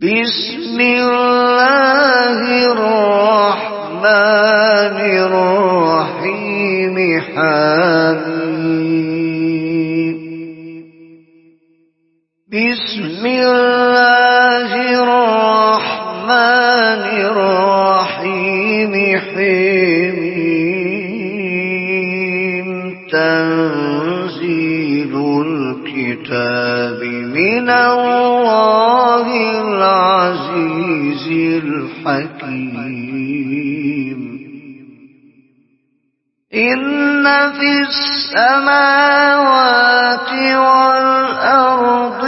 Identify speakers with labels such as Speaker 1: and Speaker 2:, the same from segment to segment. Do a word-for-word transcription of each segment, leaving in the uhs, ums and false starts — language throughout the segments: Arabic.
Speaker 1: بسم الله الرحمن الرحيم حميم بسم الله الرحمن الرحيم حميم تنزيل الكتاب من الله العزيز الحكيم إن في السماوات والأرض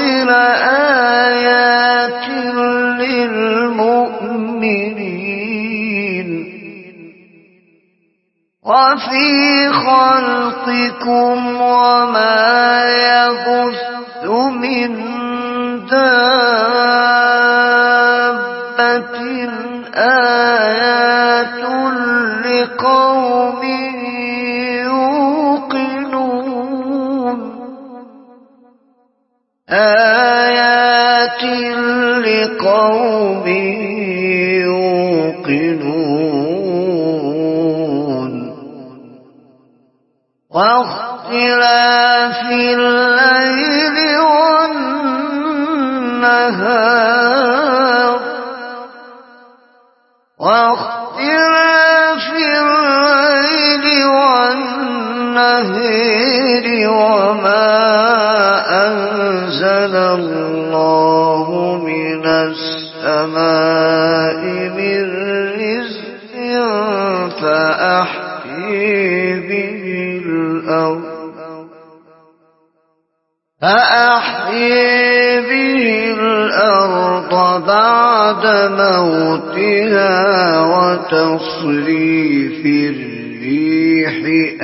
Speaker 1: لآيات للمؤمنين وفي خلقكم وما يبث من دابة آيات لقوم يوقنون آيات لقوم يوقنون واختلاف الليل والنهار واختلاف الليل والنهار وما أنزل الله من السماء من رزق فأحيي به الأرض فأحيي به الأرض بعد موتها وتصريف الريح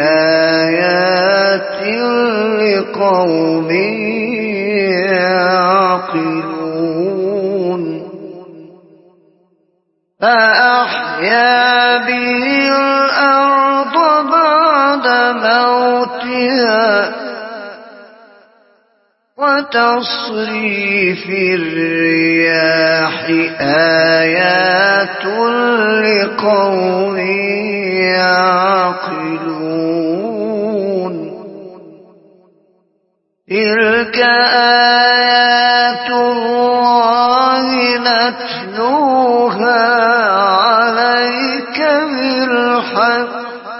Speaker 1: آيات لقوم يعقلون فأحيا به الأرض بعد موتها وتصريف الرياح آيات لقوم يعقلون تلك آيات الله نتلوها عليك بالحق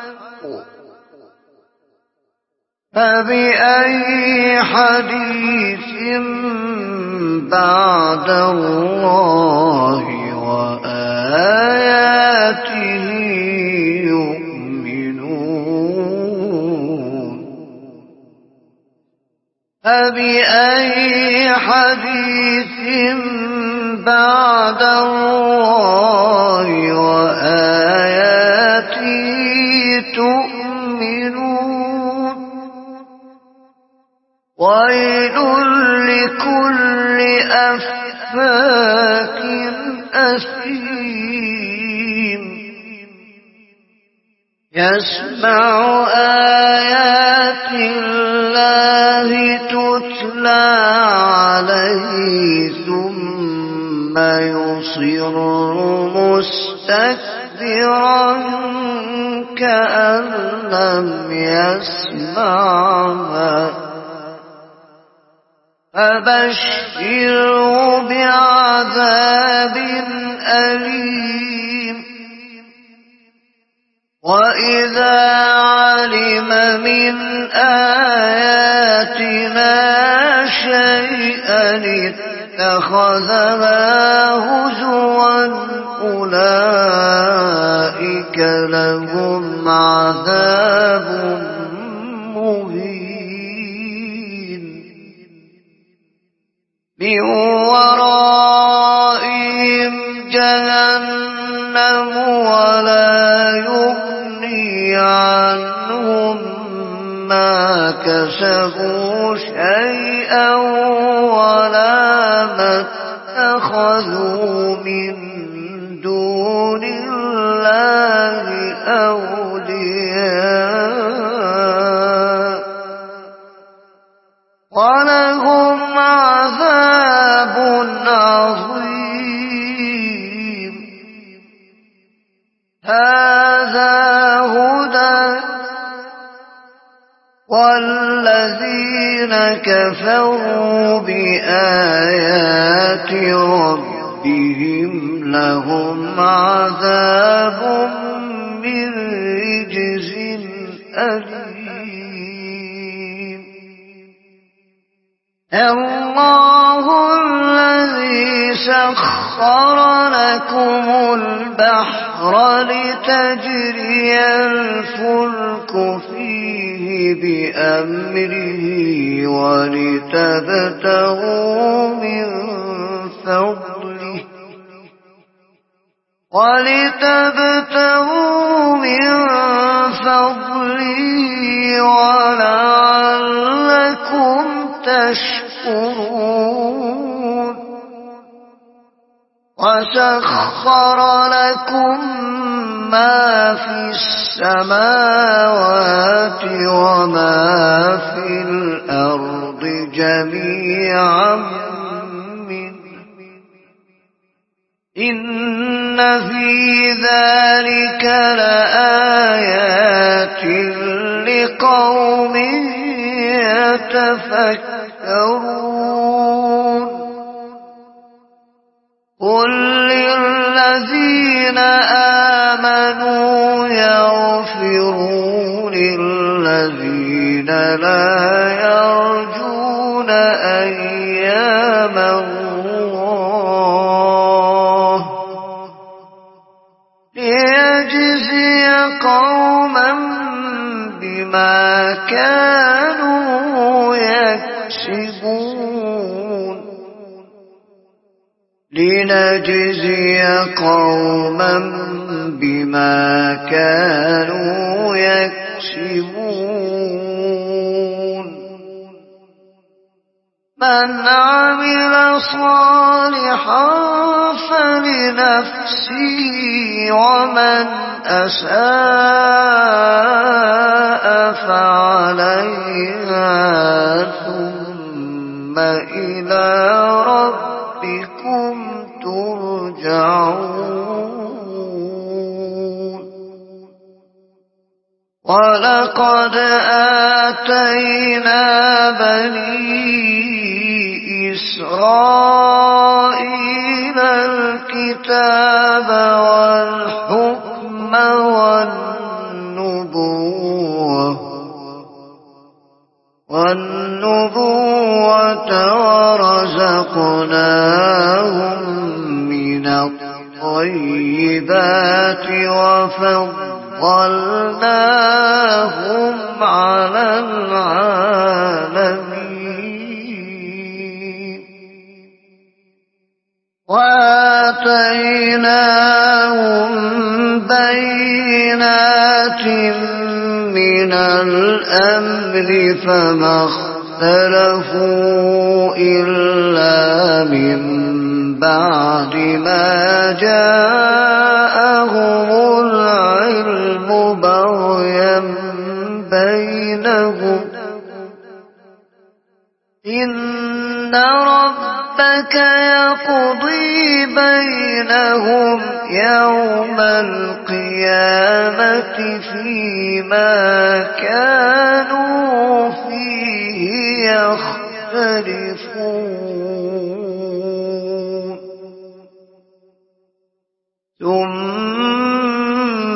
Speaker 1: فبأي حديث بعد الله وآياته يؤمنون فبأي حديث بعد الله وآياته تؤمنون ويل لكل أفاك أثيم يسمع آيات الله تتلى عليه ثم يصر مستكبرا كأن لم يسمعها فبشره بعذاب أليم وإذا علم من آياتنا شيئا اتخذها هزوا أولئك لهم عذاب مهين من ورائهم جهنم ولا يغني عنهم ما كسبوا شيئا ولا ما اتخذوا من دون الله أولياء ولهم عذاب عظيم الذين كفروا بآيات ربهم لهم عذاب من رجز أليم الله الذي سخر لكم البحر لتجري الفلك فيه بأمره ولتبتغوا من فضله ولتبتغوا من فضله ولعلكم تشكرون وسخر لكم ما في السماوات وما في الأرض جميعا منه إن في ذلك لآيات لقوم يتفكرون قل للذين آمنوا يغفروا للذين لا يرجون أيام الله ليجزي قوما بما كانوا يكسبون لنجزي قوما بما كانوا يكسبون من عمل صالحا فلنفسه ومن أساء فعليها ثم إلى ربكم ترجعون ولقد آتينا بني إسرائيل الكتاب والحكم والنبوة والنبوة ورزقناهم من الطيبات وفضلناهم على العالمين وآتيناهم بينات من الأمر فما اختلفوا إلا من بعد ما جاءهم العلم بغيا بينهم إن ربك يقضي بينهم يوم القيامة فيما كانوا فيه يختلفون ثم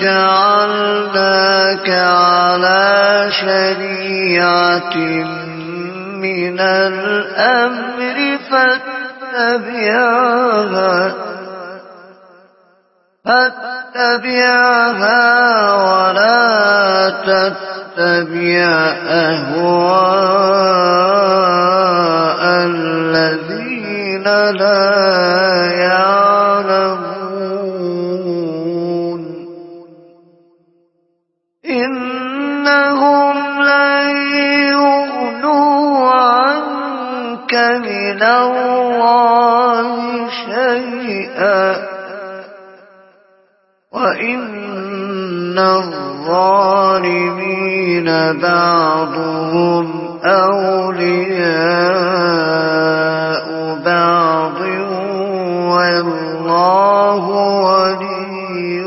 Speaker 1: جعلناك على شريعة من الأمر فاتبعها فاتبعها ولا تتبع أهواء الذين لا يعلمون إنهم لن يغنوا عنك من الله شيئا وإن الظالمين بعضهم أولياء بعض والله ولي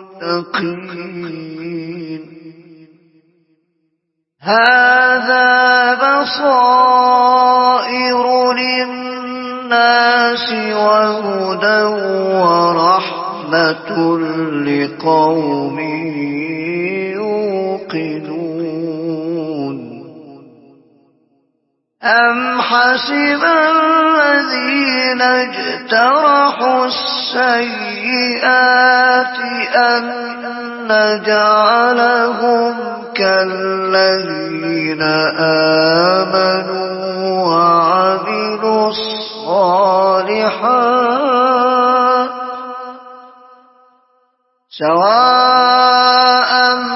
Speaker 1: المتقين هذا بصائر للناس وهدى ورحمة لقوم يوقنون أم حسب الذين اجترحوا السيئات أن نجعلهم كالذين آمنوا وعملوا الصالحات سواء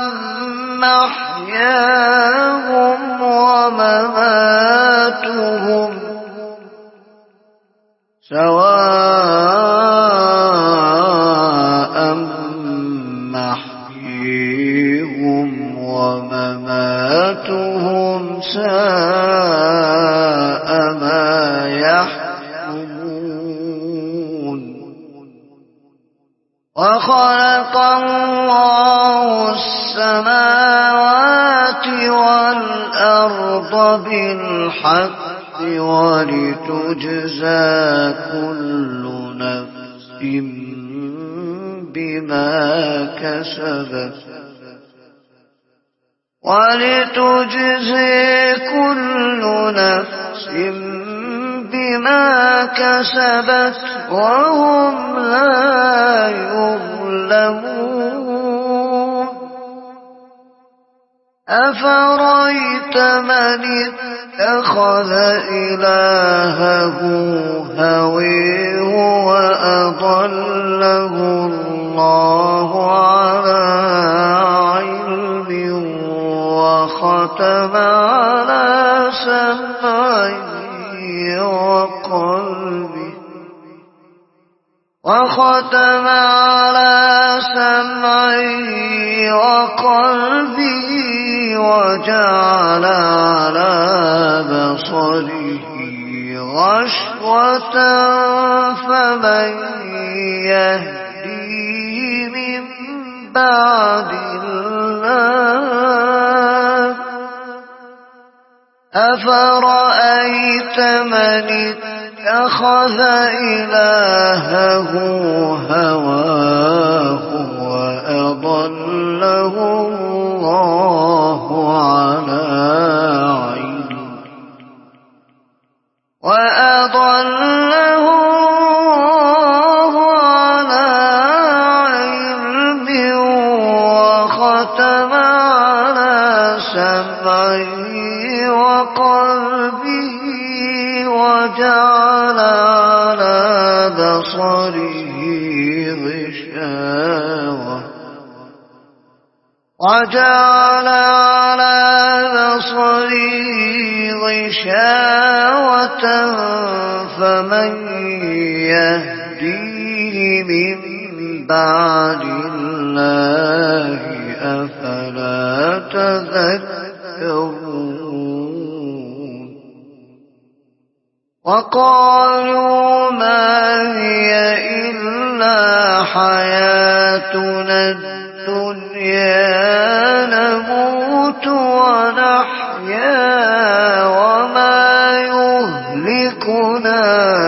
Speaker 1: محياهم ومماتهم سواء محييهم ومماتهم ساء ما يحكمون وخلق الله السماوات والأرض بالحق ولتجزى كل نفس بما كسبت ولتجزي كل نفس بما كسبت وهم لا يظلمون أفرأيت من اتخذ إلهه هويه وأضله الله على علم وختم على سمعه وقلبه وختم على سمعه وقلبه وجعل على بصره غشوة فمن يهديه من بعد الله أفرأيت من اتخذ إلهه هواه وأضله الله على علم وأضله الله على علم وختم على سمعه وقلبه وجعل على بصره غشاوة وجعل على بصره غشاوة فمن يهديه من بعد الله أفلا تذكرون وقالوا ما هي إلا حياتنا الدنيا نموت ونحيا وما يهلكنا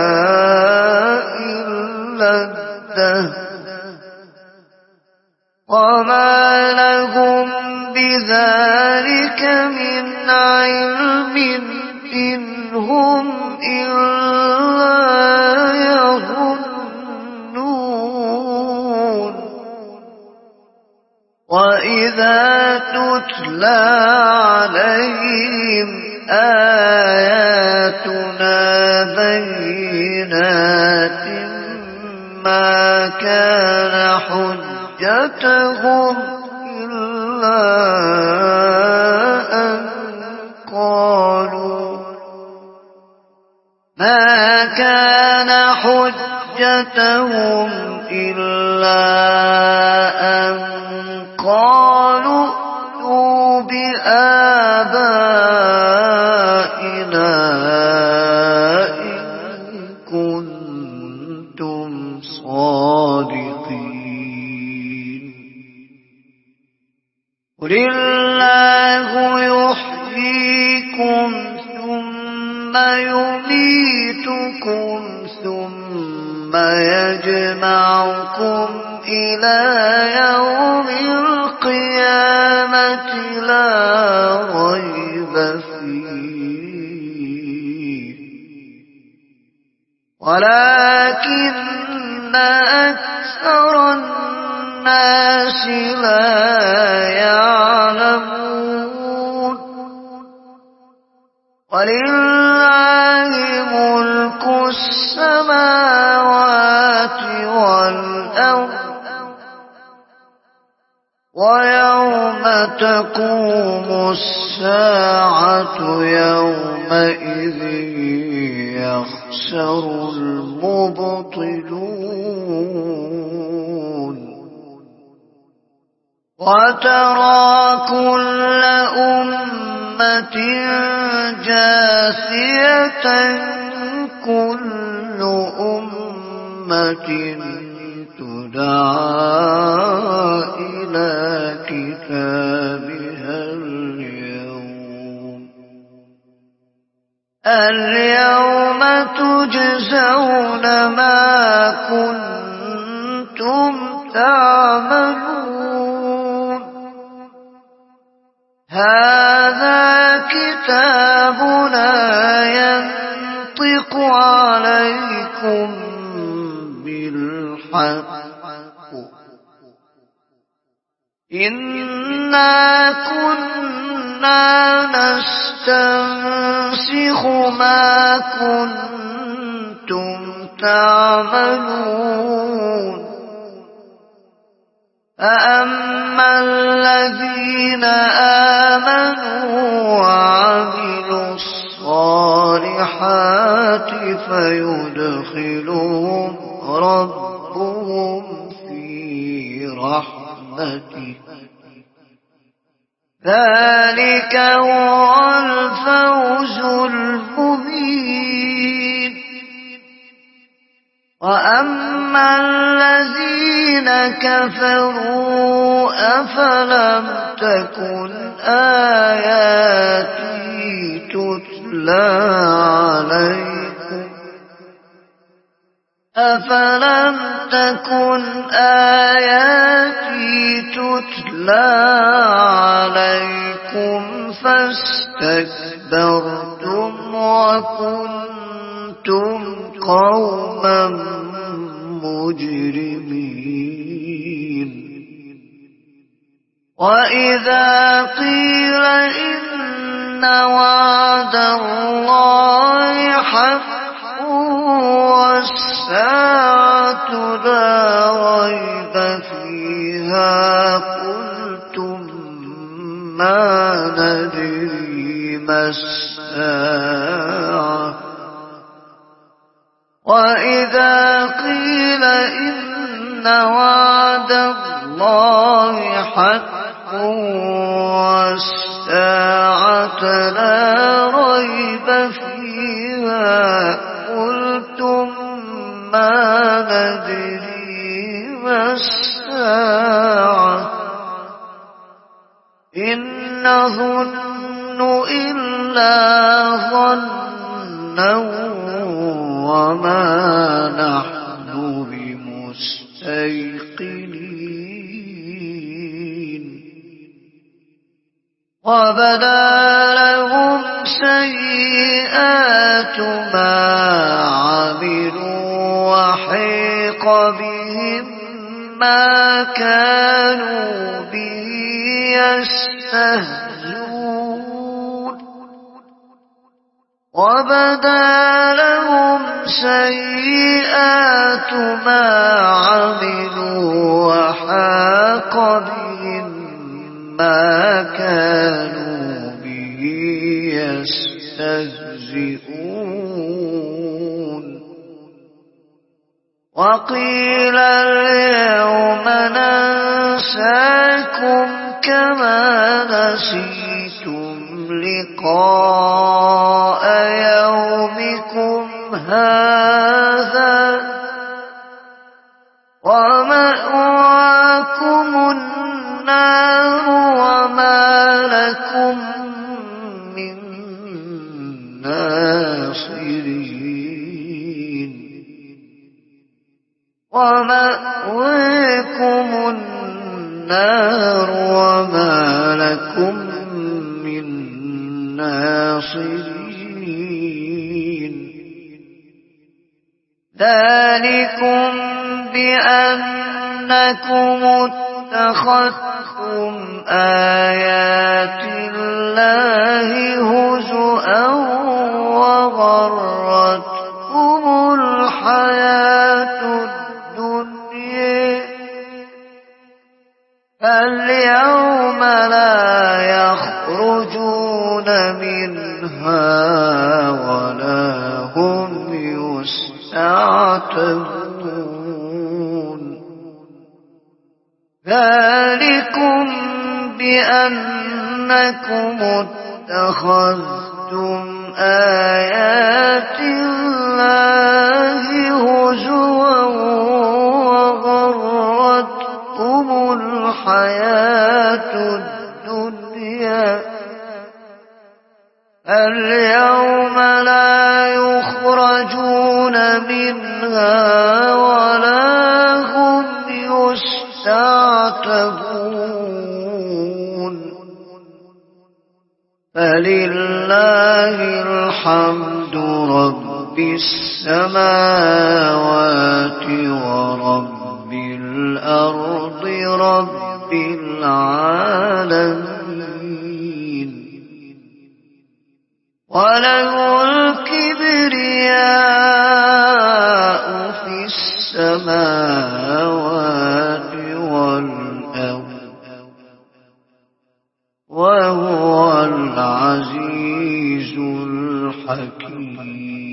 Speaker 1: إلا الدهر وما لهم بذلك من علم إن هم إلا يظنون وإذا تتلى عليهم آياتنا بينات ما كان حجتهم إلا أن قالوا ما كان حجتهم إلا أن قالوا ائتوا بآبائنا إن كنتم صادقين قل الله يحييكم يميتكم ثم يجمعكم إلى يوم القيامة لا ريب فيه ولكن أكثر الناس لا يعلمون ولله ملك السماوات والأرض ويوم تقوم الساعة يومئذ يخسر المبطلون وترى كل أمة جاثية كل أمة تدعى إلى كتابها اليوم اليوم تجزون ما كنتم تعملون هذا كتابنا ينطق عليكم بالحق إنا كنا نستنسخ ما كنتم تعملون فأما الذين آمنوا وعملوا الصالحات فيدخلهم ربهم في رحمته ذلك هو الفوز المبين وأما الذين كفروا أفلم تكن آياتي تتلى عليكم أفلم تكن آياتي تتلى عليكم فاستكبرتم وكنتم قوما مجرمين وإذا قيل إن وعد الله حق والساعة لا ريب فيها قلتم ما ندري ما الساعة وإذا قيل إن وعد الله حق والساعة لا ريب فيها قلتم ما ندري ما الساعة إن نظن إلا ظنا وما نحن بمستيقنين وبدا لهم سيئات ما عملوا وحيق بهم ما كانوا به يستهزئون وبدا لهم سيئات ما عملوا وحاق بهم ما كانوا به يستهزئون وقيل اليوم ننساكم كما نسيتم لقاء يومكم هذا ومأواكم النار وما لكم من ناصرين ومأويكم النار وما لكم من ناصرين ذلكم بأنكم اتخذتم آيات الله هزؤا وغرتكم الحياة الدنيا فاليوم لا يخرجون منها ولا هم يستعتبون ذلكم بأنكم اتخذتم آيات الله هزوا وغرتكم الحياة الدنيا اليوم لا يخرجون منها ولا هم يستعتبون فلله الحمد رب السماوات ورب الأرض رب العالمين وله الكبرياء في السماوات والأرض وهو العزيز الحكيم.